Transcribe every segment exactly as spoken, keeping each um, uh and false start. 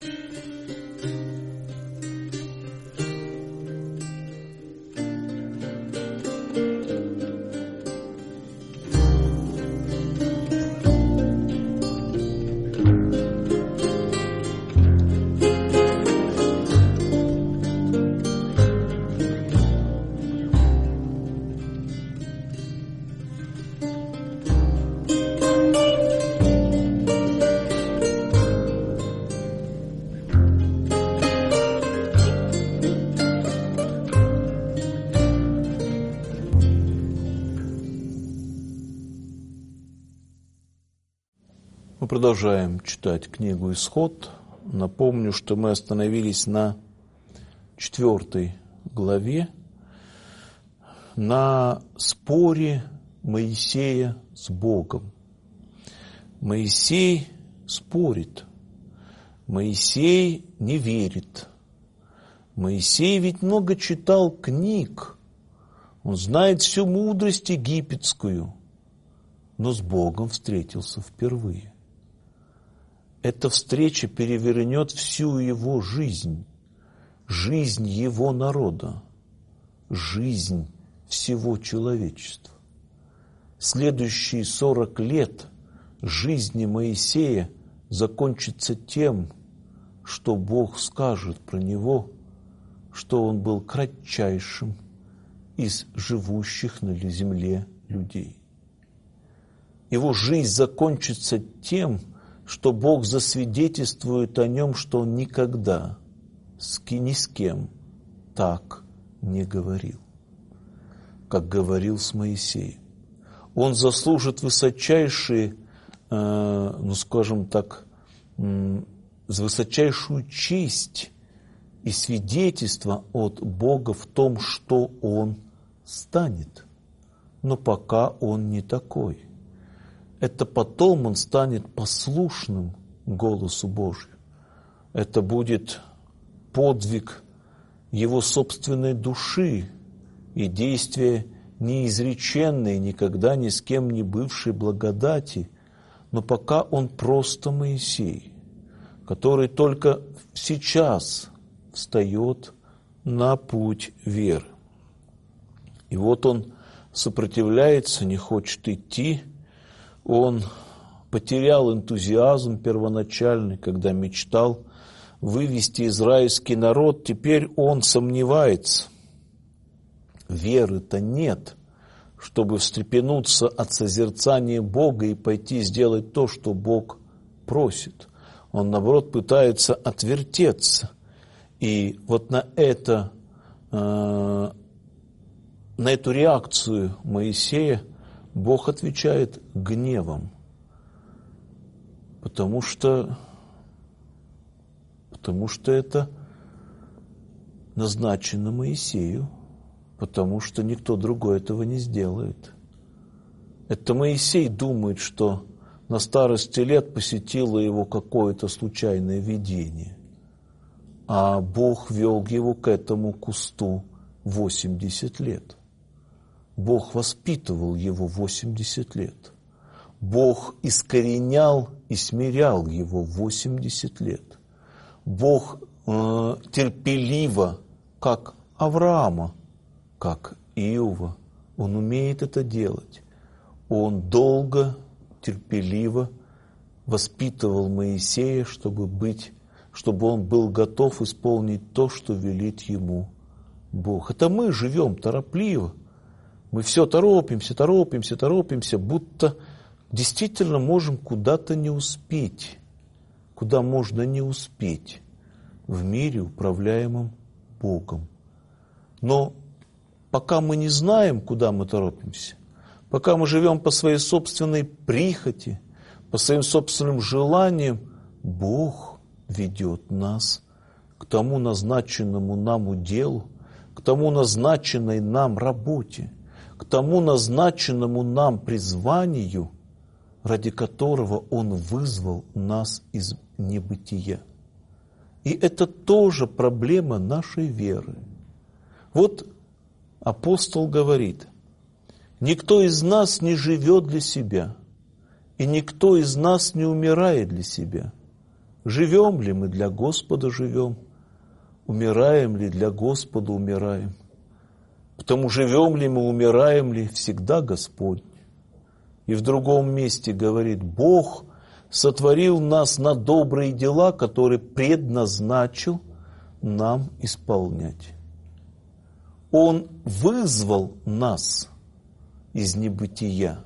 Мы продолжаем читать книгу «Исход». Напомню, что мы остановились на четвертой главе, на споре Моисея с Богом. Моисей спорит, Моисей не верит. Моисей ведь много читал книг, он знает всю мудрость египетскую, но с Богом встретился впервые. Эта встреча перевернет всю его жизнь, жизнь его народа, жизнь всего человечества. Следующие сорок лет жизни Моисея закончится тем, что Бог скажет про него, что он был кратчайшим из живущих на земле людей. Его жизнь закончится тем, что Бог засвидетельствует о нем, что он никогда ни с кем так не говорил, как говорил с Моисеем. Он заслужит высочайшие, э, ну скажем так, э, высочайшую честь и свидетельство от Бога в том, что он станет. Но пока он не такой. Это потом он станет послушным голосу Божию. Это будет подвиг его собственной души и действие неизреченной, никогда ни с кем не бывшей благодати. Но пока он просто Моисей, который только сейчас встает на путь веры. И вот он сопротивляется, не хочет идти. Он потерял энтузиазм первоначальный, когда мечтал вывести израильский народ. Теперь он сомневается. Веры-то нет, чтобы встрепенуться от созерцания Бога и пойти сделать то, что Бог просит. Он, наоборот, пытается отвертеться. И вот на это, э, на эту реакцию Моисея Бог отвечает гневом, потому что, потому что это назначено Моисею, потому что никто другой этого не сделает. Это Моисей думает, что на старости лет посетило его какое-то случайное видение, а Бог вел его к этому кусту восемьдесят лет. Бог воспитывал его восемьдесят лет. Бог искоренял и смирял его восемьдесят лет. Бог э, терпеливо, как Авраама, как Иова, он умеет это делать. Он долго, терпеливо воспитывал Моисея, чтобы быть, чтобы он был готов исполнить то, что велит ему Бог. Это мы живем торопливо. Мы все торопимся, торопимся, торопимся, будто действительно можем куда-то не успеть. Куда можно не успеть в мире, управляемом Богом. Но пока мы не знаем, куда мы торопимся, пока мы живем по своей собственной прихоти, по своим собственным желаниям, Бог ведет нас к тому назначенному нам уделу, к тому назначенной нам работе, к тому назначенному нам призванию, ради которого Он вызвал нас из небытия. И это тоже проблема нашей веры. Вот апостол говорит, никто из нас не живет для себя, и никто из нас не умирает для себя. Живем ли мы для Господа живем, умираем ли для Господа умираем. Потому живем ли мы, умираем ли, всегда Господь. И в другом месте говорит, Бог сотворил нас на добрые дела, которые предназначил нам исполнять. Он вызвал нас из небытия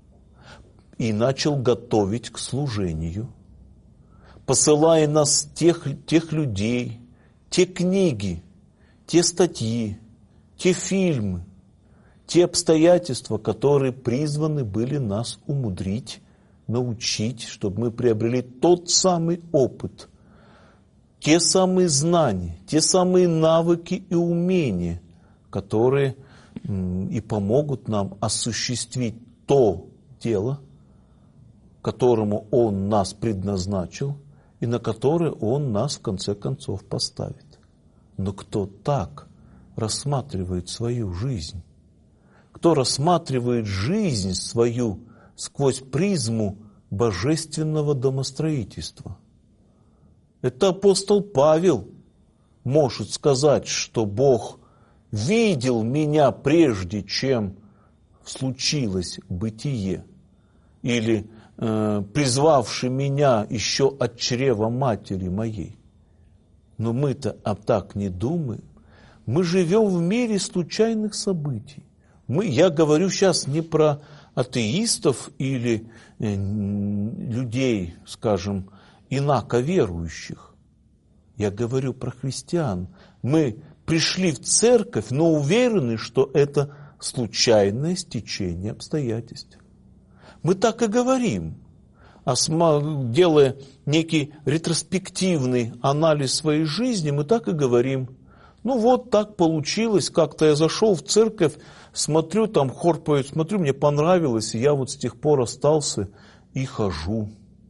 и начал готовить к служению, посылая нас тех, тех людей, те книги, те статьи, те фильмы, те обстоятельства, которые призваны были нас умудрить, научить, чтобы мы приобрели тот самый опыт, те самые знания, те самые навыки и умения, которые и помогут нам осуществить то дело, которому Он нас предназначил и на которое Он нас в конце концов поставит. Но кто так рассматривает свою жизнь? Кто рассматривает жизнь свою сквозь призму божественного домостроительства? Это апостол Павел может сказать, что Бог видел меня прежде, чем случилось бытие, или э, призвавший меня еще от чрева матери моей. Но мы-то об так не думаем. Мы живем в мире случайных событий. Мы, я говорю сейчас не про атеистов или э, людей, скажем, инаковерующих. Я говорю про христиан. Мы пришли в церковь, но уверены, что это случайное стечение обстоятельств. Мы так и говорим, делая некий ретроспективный анализ своей жизни, мы так и говорим. Ну вот так получилось, как-то я зашел в церковь, смотрю, там хор поет, смотрю, мне понравилось, и я вот с тех пор остался и хожу.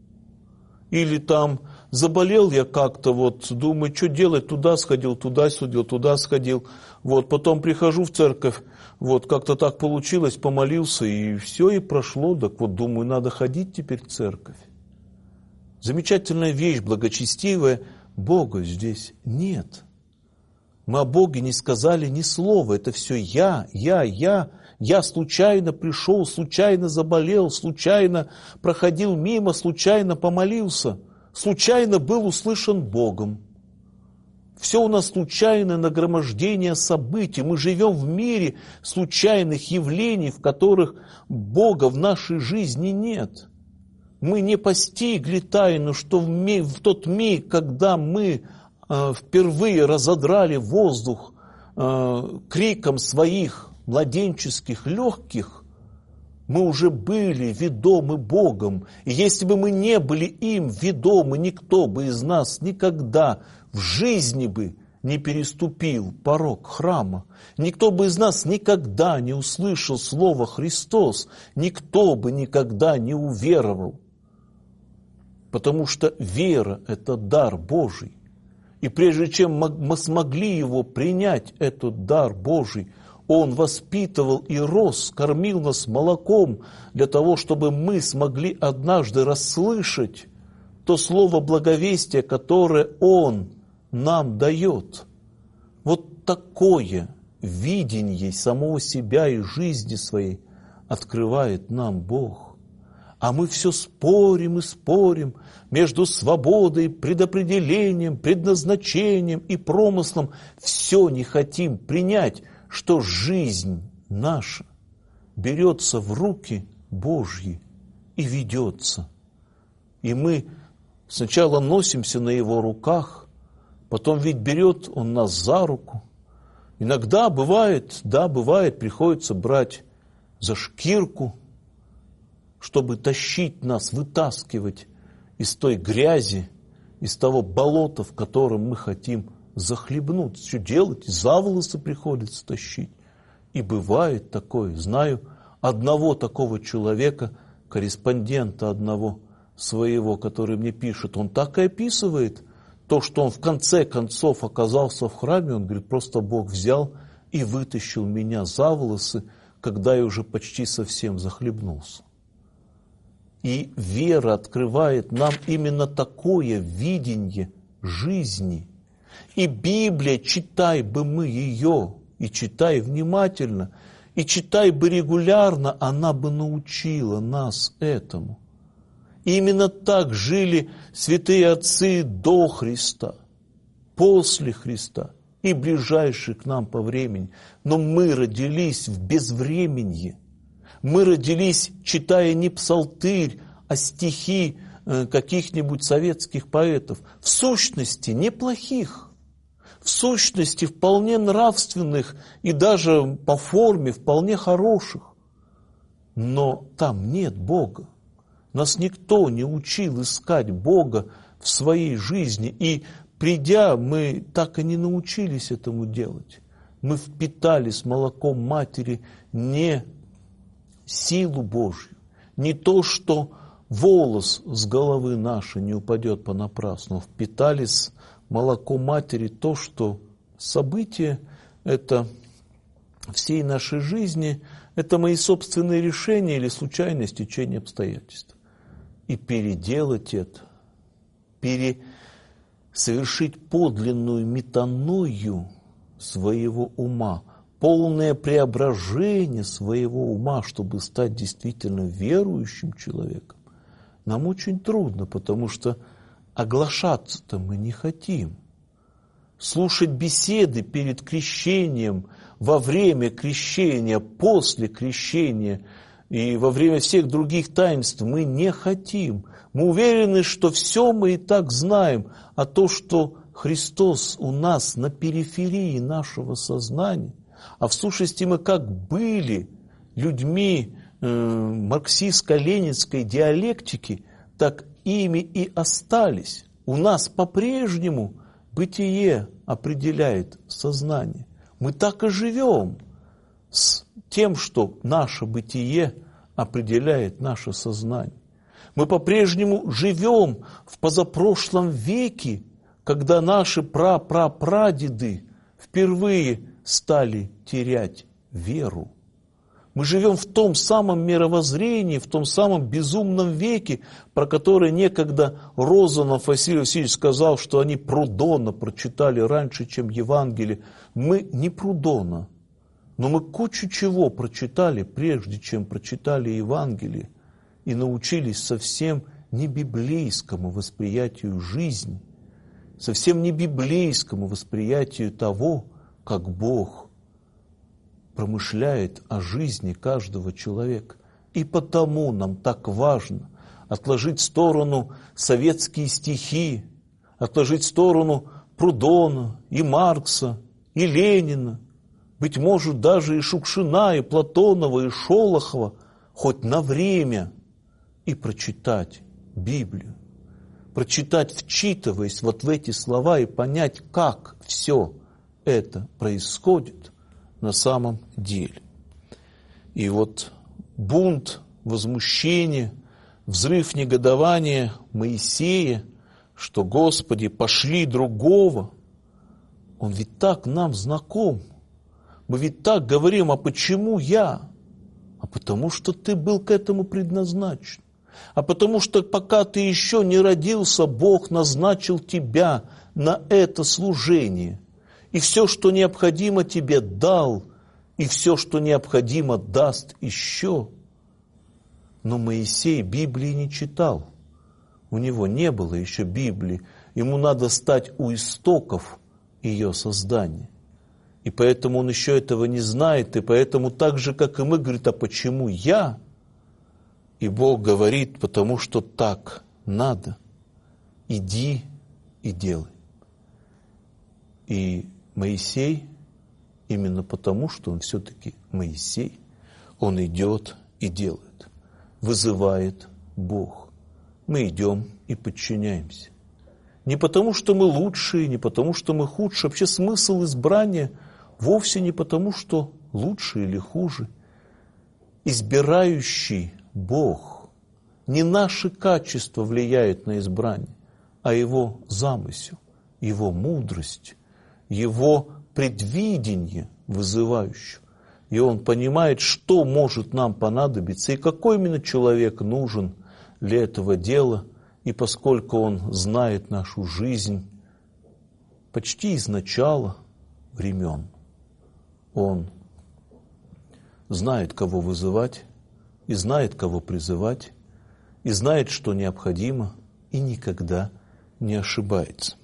Или там заболел я как-то, вот думаю, что делать, туда сходил, туда сходил, туда сходил. Вот, потом прихожу в церковь, вот как-то так получилось, помолился, и все, и прошло. Так вот, думаю, надо ходить теперь в церковь. Замечательная вещь, благочестивая, Бога здесь нет. Мы о Боге не сказали ни слова. Это все я, я, я. Я случайно пришел, случайно заболел, случайно проходил мимо, случайно помолился, случайно был услышан Богом. Все у нас случайное нагромождение событий. Мы живем в мире случайных явлений, в которых Бога в нашей жизни нет. Мы не постигли тайну, что в, ми- в тот миг, когда мы э, впервые разодрали воздух э, криком своих младенческих легких, мы уже были ведомы Богом. И если бы мы не были им ведомы, никто бы из нас никогда в жизни бы не переступил порог храма. Никто бы из нас никогда не услышал слово «Христос». Никто бы никогда не уверовал. Потому что вера – это дар Божий. И прежде чем мы смогли его принять, этот дар Божий, Он воспитывал и рос, кормил нас молоком для того, чтобы мы смогли однажды расслышать то слово благовестия, которое Он нам дает. Вот такое видение самого себя и жизни своей открывает нам Бог. А мы все спорим и спорим между свободой, предопределением, предназначением и промыслом. Все не хотим принять, что жизнь наша берется в руки Божьи и ведется. И мы сначала носимся на Его руках, потом ведь берет Он нас за руку. Иногда бывает, да, бывает, приходится брать за шкирку, чтобы тащить нас, вытаскивать из той грязи, из того болота, в котором мы хотим захлебнуть. Что делать? За волосы приходится тащить. И бывает такое. Знаю одного такого человека, корреспондента одного своего, который мне пишет. Он так и описывает то, что он в конце концов оказался в храме. Он говорит, просто Бог взял и вытащил меня за волосы, когда я уже почти совсем захлебнулся. И вера открывает нам именно такое видение жизни. И Библия, читай бы мы ее, и читай внимательно, и читай бы регулярно, она бы научила нас этому. И именно так жили святые отцы до Христа, после Христа и ближайшие к нам по времени. Но мы родились в безвременье. Мы родились, читая не псалтырь, а стихи каких-нибудь советских поэтов. В сущности, неплохих. В сущности, вполне нравственных и даже по форме вполне хороших. Но там нет Бога. Нас никто не учил искать Бога в своей жизни. И придя, мы так и не научились этому делать. Мы впитали с молоком матери не силу Божью, не то, что волос с головы нашей не упадет понапрасну. Впитали с молоком матери то, что события это всей нашей жизни, это мои собственные решения или случайное стечение обстоятельств. И переделать это, пере, совершить подлинную метаною своего ума, полное преображение своего ума, чтобы стать действительно верующим человеком, нам очень трудно, потому что оглашаться-то мы не хотим. Слушать беседы перед крещением, во время крещения, после крещения и во время всех других таинств мы не хотим. Мы уверены, что все мы и так знаем, а то, что Христос у нас на периферии нашего сознания, а в сущности мы как были людьми э, марксистско-ленинской диалектики, так ими и остались. У нас по-прежнему бытие определяет сознание. Мы так и живем с тем, что наше бытие определяет наше сознание. Мы по-прежнему живем в позапрошлом веке, когда наши пра-пра-прадеды впервые стали терять веру. Мы живем в том самом мировоззрении, в том самом безумном веке, про который некогда Розанов Василий Васильевич сказал, что они Прудона прочитали раньше, чем Евангелие. Мы не Прудона, но мы кучу чего прочитали, прежде чем прочитали Евангелие, и научились совсем не библейскому восприятию жизни, совсем не библейскому восприятию того, как Бог промышляет о жизни каждого человека. И потому нам так важно отложить в сторону советские стихи, отложить в сторону Прудона и Маркса, и Ленина, быть может, даже и Шукшина, и Платонова, и Шолохова, хоть на время, и прочитать Библию. Прочитать, вчитываясь вот в эти слова, и понять, как все это происходит на самом деле. И вот бунт, возмущение, взрыв негодования Моисея, что, Господи, пошли другого, он ведь так нам знаком. Мы ведь так говорим, а почему я? А потому что ты был к этому предназначен. А потому что пока ты еще не родился, Бог назначил тебя на это служение. И все, что необходимо, тебе дал, и все, что необходимо, даст еще. Но Моисей Библии не читал. У него не было еще Библии. Ему надо стать у истоков ее создания. И поэтому он еще этого не знает, и поэтому так же, как и мы, говорит, а почему я? И Бог говорит, потому что так надо. Иди и делай. И Моисей, именно потому, что он все-таки Моисей, он идет и делает, вызывает Бог. Мы идем и подчиняемся. Не потому, что мы лучшие, не потому, что мы худшие. Вообще смысл избрания вовсе не потому, что лучше или хуже. Избирающий Бог. Не наши качества влияют на избрание, а Его замысел, Его мудрость, Его предвидение вызывающее. И Он понимает, что может нам понадобиться, и какой именно человек нужен для этого дела, и поскольку Он знает нашу жизнь почти из начала времен, Он знает, кого вызывать, и знает, кого призывать, и знает, что необходимо, и никогда не ошибается.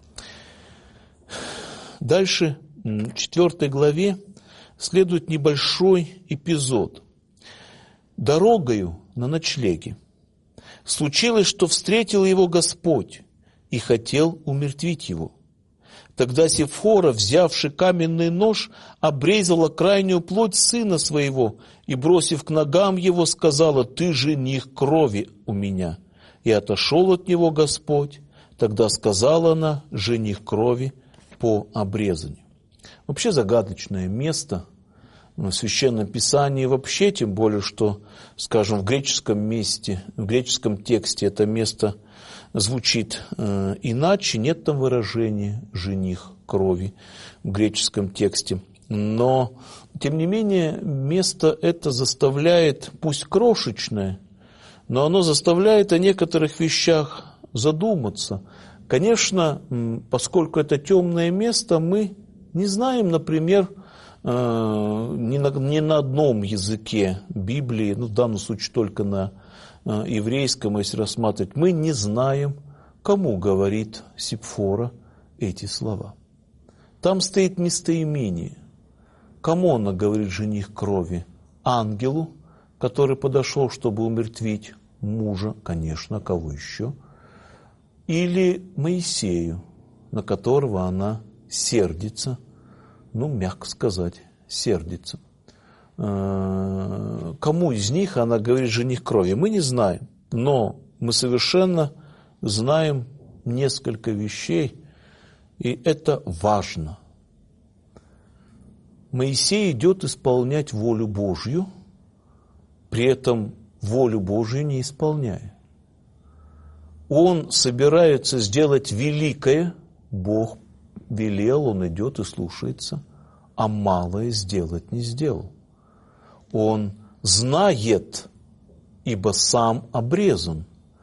Дальше, в четвертой главе, следует небольшой эпизод. Дорогою на ночлеге случилось, что встретил его Господь и хотел умертвить его. Тогда Сепфора, взявши каменный нож, обрезала крайнюю плоть сына своего и, бросив к ногам его, сказала: «Ты жених крови у меня». И отошел от него Господь. Тогда сказала она: «Жених крови по обрезанию». Вообще загадочное место в Священном Писании вообще, тем более, что, скажем, в греческом месте, в греческом тексте это место звучит э, иначе, нет там выражения «жених крови» в греческом тексте. Но, тем не менее, место это заставляет, пусть крошечное, но оно заставляет о некоторых вещах задуматься. Конечно, поскольку это темное место, мы не знаем, например, ни на, ни на одном языке Библии, ну, в данном случае только на еврейском, если рассматривать, мы не знаем, кому говорит Сепфора эти слова. Там стоит местоимение. Кому она говорит «жених крови»? Ангелу, который подошел, чтобы умертвить мужа, конечно, кого еще? Или Моисею, на которого она сердится, ну, мягко сказать, сердится. Кому из них она говорит «жених крови»? Мы не знаем, но мы совершенно знаем несколько вещей, и это важно. Моисей идет исполнять волю Божью, при этом волю Божью не исполняя. Он собирается сделать великое, Бог велел, он идет и слушается, а малое сделать не сделал. Он знает, ибо сам обрезан,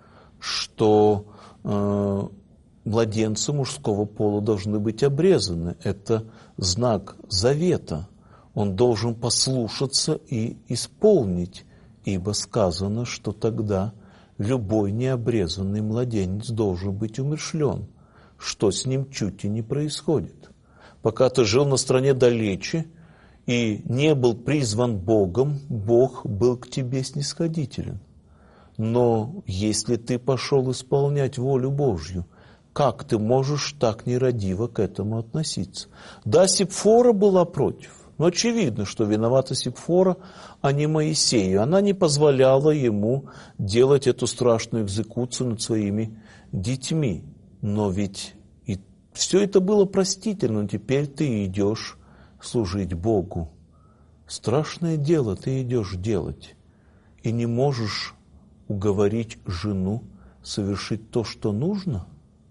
что э, младенцы мужского пола должны быть обрезаны. Это знак завета. Он должен послушаться и исполнить, ибо сказано, что тогда любой необрезанный младенец должен быть умершлен, что с ним чуть и не происходит. Пока ты жил на стране далече и не был призван Богом, Бог был к тебе снисходителен. Но если ты пошел исполнять волю Божью, как ты можешь так нерадиво к этому относиться? Да, Сепфора была против, но очевидно, что виновата Сепфора, а не Моисею. Она не позволяла ему делать эту страшную экзекуцию над своими детьми. Но ведь и все это было простительно, теперь ты идешь служить Богу. Страшное дело ты идешь делать, и не можешь уговорить жену совершить то, что нужно?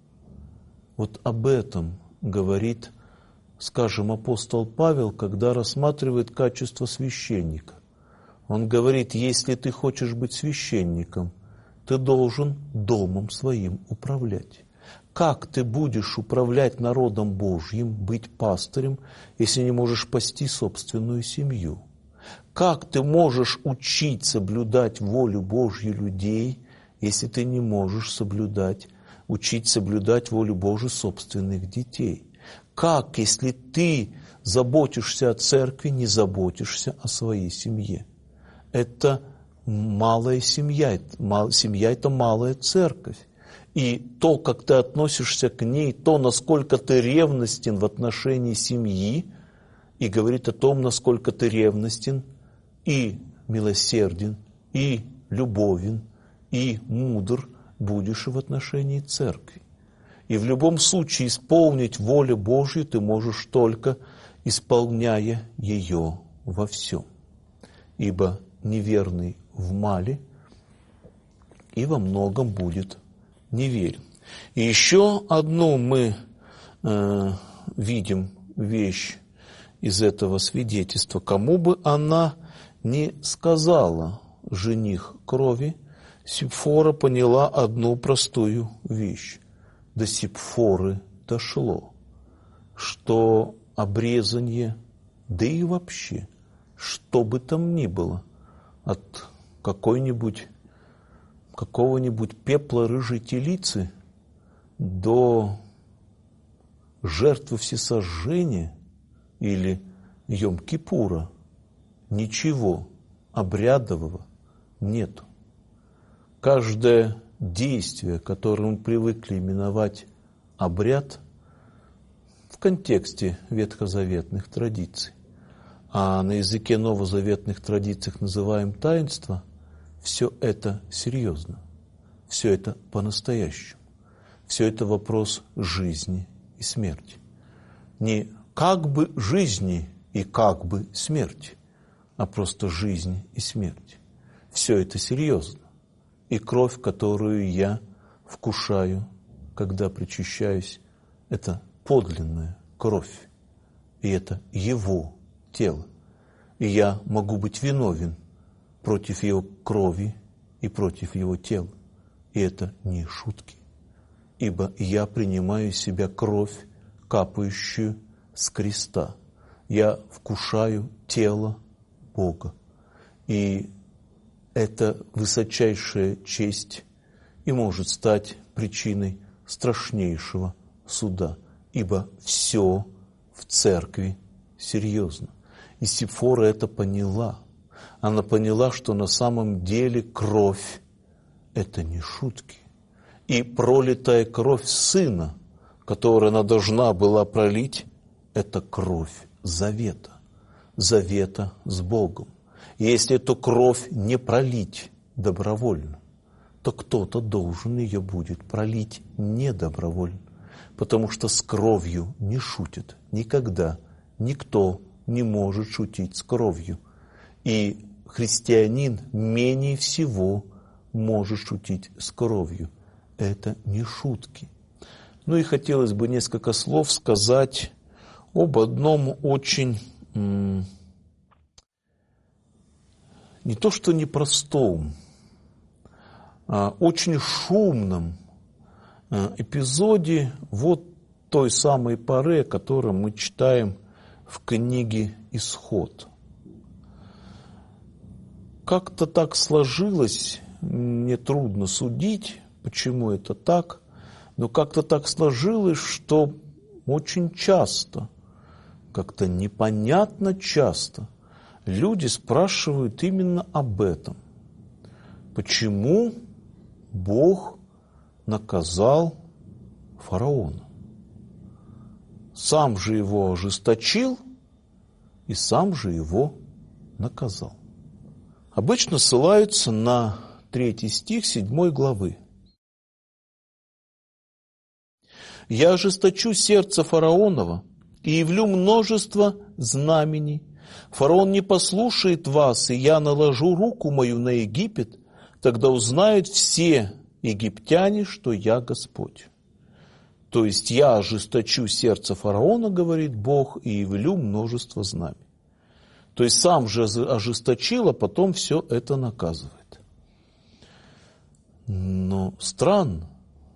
Вот об этом говорит, скажем, апостол Павел, когда рассматривает качество священника. Он говорит: если ты хочешь быть священником, ты должен домом своим управлять. Как ты будешь управлять народом Божьим, быть пастырем, если не можешь пасти собственную семью? Как ты можешь учить соблюдать волю Божью людей, если ты не можешь соблюдать, учить соблюдать волю Божию собственных детей? Как, если ты заботишься о церкви, не заботишься о своей семье? Это малая семья, семья – это малая церковь. И то, как ты относишься к ней, то, насколько ты ревностен в отношении семьи, и говорит о том, насколько ты ревностен и милосерден, и любовен, и мудр будешь и в отношении церкви. И в любом случае исполнить волю Божью ты можешь только исполняя ее во всем. Ибо неверный в мале и во многом будет неверен. И еще одну мы э, видим вещь из этого свидетельства. Кому бы она ни сказала «жених крови», Сипфора поняла одну простую вещь. До Сипфоры дошло, что обрезание, да и вообще, что бы там ни было, от какой-нибудь, какого-нибудь пепла рыжей телицы до жертвы всесожжения или Йом-Кипура, ничего обрядового нету. Каждое действие, которое мы привыкли именовать обряд, в контексте ветхозаветных традиций, а на языке новозаветных традиций называем таинство, все это серьезно, все это по-настоящему, все это вопрос жизни и смерти. Не как бы жизни и как бы смерти, а просто жизни и смерти. Все это серьезно. И кровь, которую я вкушаю, когда причащаюсь, это подлинная кровь. И это Его тело. И я могу быть виновен против Его крови и против Его тела. И это не шутки. Ибо я принимаю в себя кровь, капающую с креста. Я вкушаю тело Бога. И это высочайшая честь и может стать причиной страшнейшего суда, ибо все в церкви серьезно. И Сипфора это поняла. Она поняла, что на самом деле кровь – это не шутки. И пролитая кровь Сына, которую она должна была пролить, это кровь завета, завета с Богом. И если эту кровь не пролить добровольно, то кто-то должен ее будет пролить недобровольно, потому что с кровью не шутят никогда. Никто не может шутить с кровью. И христианин менее всего может шутить с кровью. Это не шутки. Ну и хотелось бы несколько слов сказать об одном очень... М- не то что непростом, а очень шумном эпизоде вот той самой поры, о которой мы читаем в книге «Исход». Как-то так сложилось, мне трудно судить, почему это так, но как-то так сложилось, что очень часто, как-то непонятно часто, люди спрашивают именно об этом. Почему Бог наказал фараона? Сам же его ожесточил и сам же его наказал. Обычно ссылаются на третий стих седьмой главы. «Я ожесточу сердце фараонова и явлю множество знамений. Фараон не послушает вас, и я наложу руку мою на Египет, тогда узнают все египтяне, что я Господь». То есть я ожесточу сердце фараона, говорит Бог, и явлю множество знамений. То есть сам же ожесточил, а потом все это наказывает. Но странно,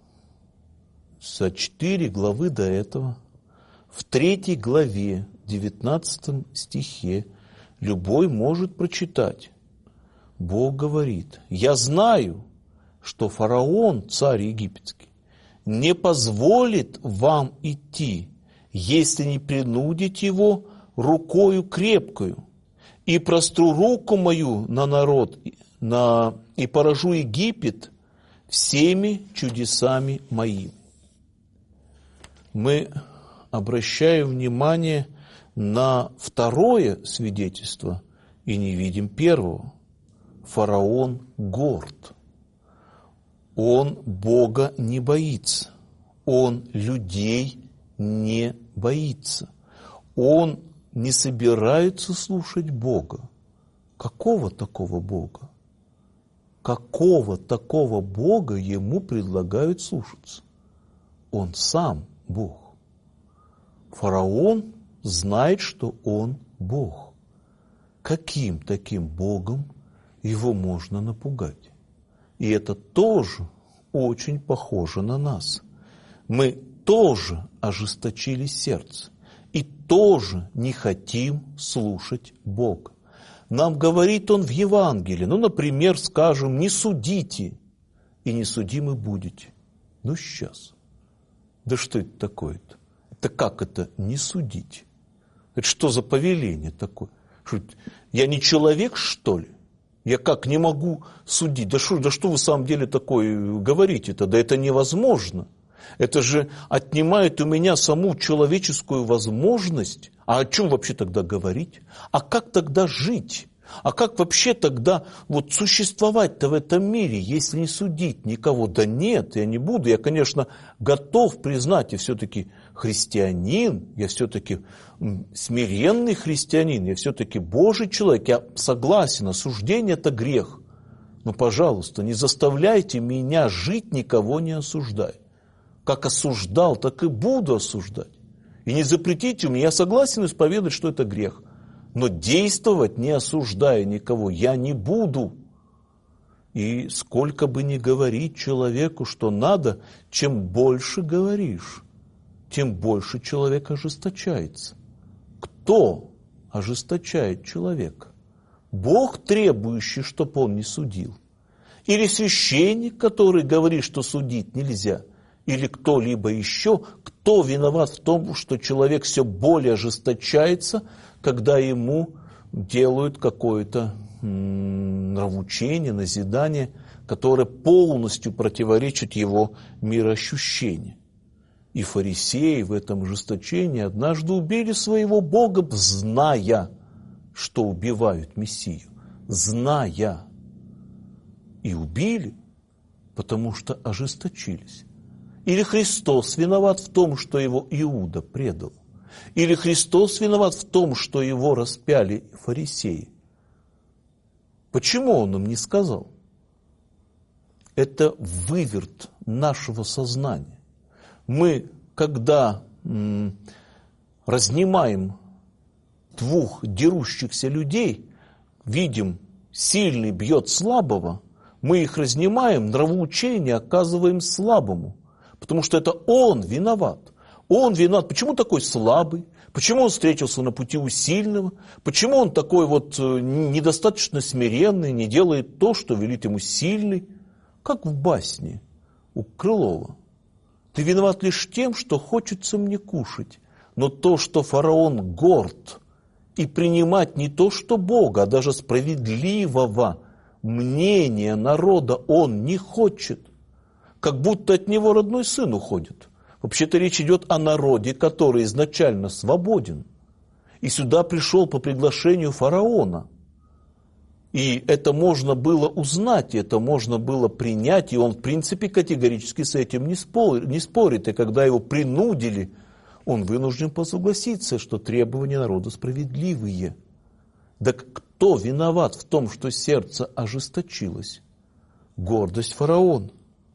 за четыре главы до этого, в третьей главе, девятнадцатом стихе, любой может прочитать. Бог говорит: «Я знаю, что фараон, царь египетский, не позволит вам идти, если не принудить его рукою крепкою, и простру руку мою на народ, на, и поражу Египет всеми чудесами моими». Мы обращаем внимание на второе свидетельство и не видим первого. Фараон горд. Он Бога не боится. Он людей не боится. Он не собирается слушать Бога. Какого такого Бога? Какого такого Бога ему предлагают слушаться? Он сам Бог. Фараон знает, что он Бог. Каким таким Богом его можно напугать? И это тоже очень похоже на нас. Мы тоже ожесточили сердце и тоже не хотим слушать Бога. Нам говорит Он в Евангелии, ну, например, скажем, не судите, и не судимы будете. Ну, сейчас. Да что это такое-то? Это как это не судить? Это что за повеление такое? Что, я не человек, что ли? Я как не могу судить? Да что, да что вы в самом деле такое говорите-то? Да это невозможно. Это же отнимает у меня саму человеческую возможность. А о чем вообще тогда говорить? А как тогда жить? А как вообще тогда вот существовать-то в этом мире, если не судить никого? Да нет, я не буду. Я, конечно, готов признать, я все-таки христианин, я все-таки смиренный христианин, я все-таки Божий человек, я согласен, осуждение – это грех. Но, пожалуйста, не заставляйте меня жить, никого не осуждая. Как осуждал, так и буду осуждать. И не запретите мне, я согласен исповедовать, что это грех. Но действовать, не осуждая никого, я не буду. И сколько бы ни говорить человеку, что надо, чем больше говоришь, тем больше человек ожесточается. Кто ожесточает человека? Бог, требующий, чтобы он не судил? Или священник, который говорит, что судить нельзя? Или кто-либо еще? Кто виноват в том, что человек все более ожесточается, когда ему делают какое-то нравоучение, назидание, которое полностью противоречит его мироощущению? И фарисеи в этом ожесточении однажды убили своего Бога, зная, что убивают Мессию. Зная. И убили, потому что ожесточились. Или Христос виноват в том, что его Иуда предал? Или Христос виноват в том, что его распяли фарисеи? Почему он им не сказал? Это выверт нашего сознания. Мы, когда м, разнимаем двух дерущихся людей, видим, сильный бьет слабого, мы их разнимаем, нравоучение оказываем слабому, потому что это он виноват. Он виноват. Почему такой слабый? Почему он встретился на пути у сильного? Почему он такой вот недостаточно смиренный, не делает то, что велит ему сильный? Как в басне у Крылова. Ты виноват лишь тем, что хочется мне кушать. Но то, что фараон горд, и принимать не то, что Бога, а даже справедливого мнения народа он не хочет. Как будто от него родной сын уходит. Вообще-то речь идет о народе, который изначально свободен. И сюда пришел по приглашению фараона. И это можно было узнать, это можно было принять. И он, в принципе, категорически с этим не спорит. Не спорит. И когда его принудили, он вынужден согласиться, что требования народа справедливые. Так кто виноват в том, что сердце ожесточилось? Гордость фараона.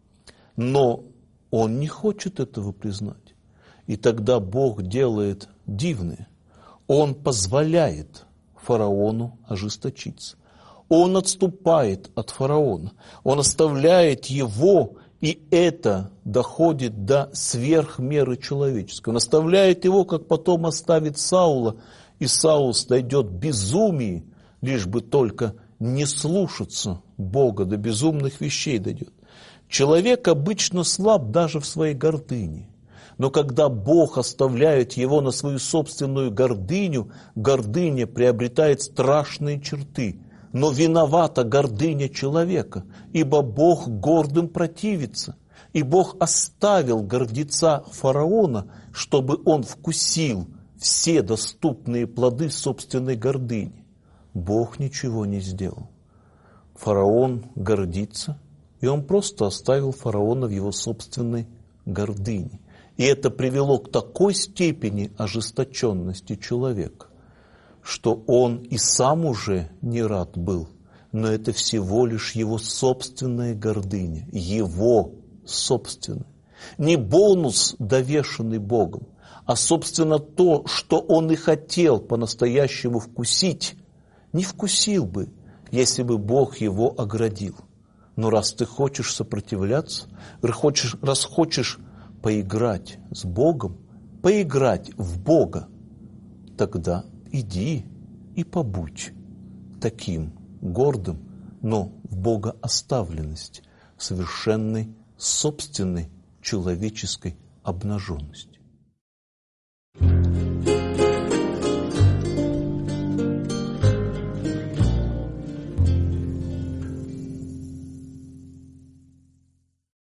Но он не хочет этого признать. И тогда Бог делает дивное. Он позволяет фараону ожесточиться. Он отступает от фараона. Он оставляет его, и это доходит до сверхмеры человеческой. Он оставляет его, как потом оставит Саула, и Саул дойдет в безумие, лишь бы только не слушаться Бога, до безумных вещей дойдет. Человек обычно слаб даже в своей гордыне. Но когда Бог оставляет его на свою собственную гордыню, гордыня приобретает страшные черты. Но виновата гордыня человека, ибо Бог гордым противится. И Бог оставил гордеца фараона, чтобы он вкусил все доступные плоды собственной гордыни. Бог ничего не сделал. Фараон гордится, и он просто оставил фараона в его собственной гордыне. И это привело к такой степени ожесточенности человека, что он и сам уже не рад был, но это всего лишь его собственная гордыня, его собственная. Не бонус, довешенный Богом, а, собственно, то, что он и хотел по-настоящему вкусить, не вкусил бы, если бы Бог его оградил. Но раз ты хочешь сопротивляться, раз хочешь, раз хочешь поиграть с Богом, поиграть в Бога, тогда иди и побудь таким гордым, но в богооставленности, совершенной собственной человеческой обнаженности.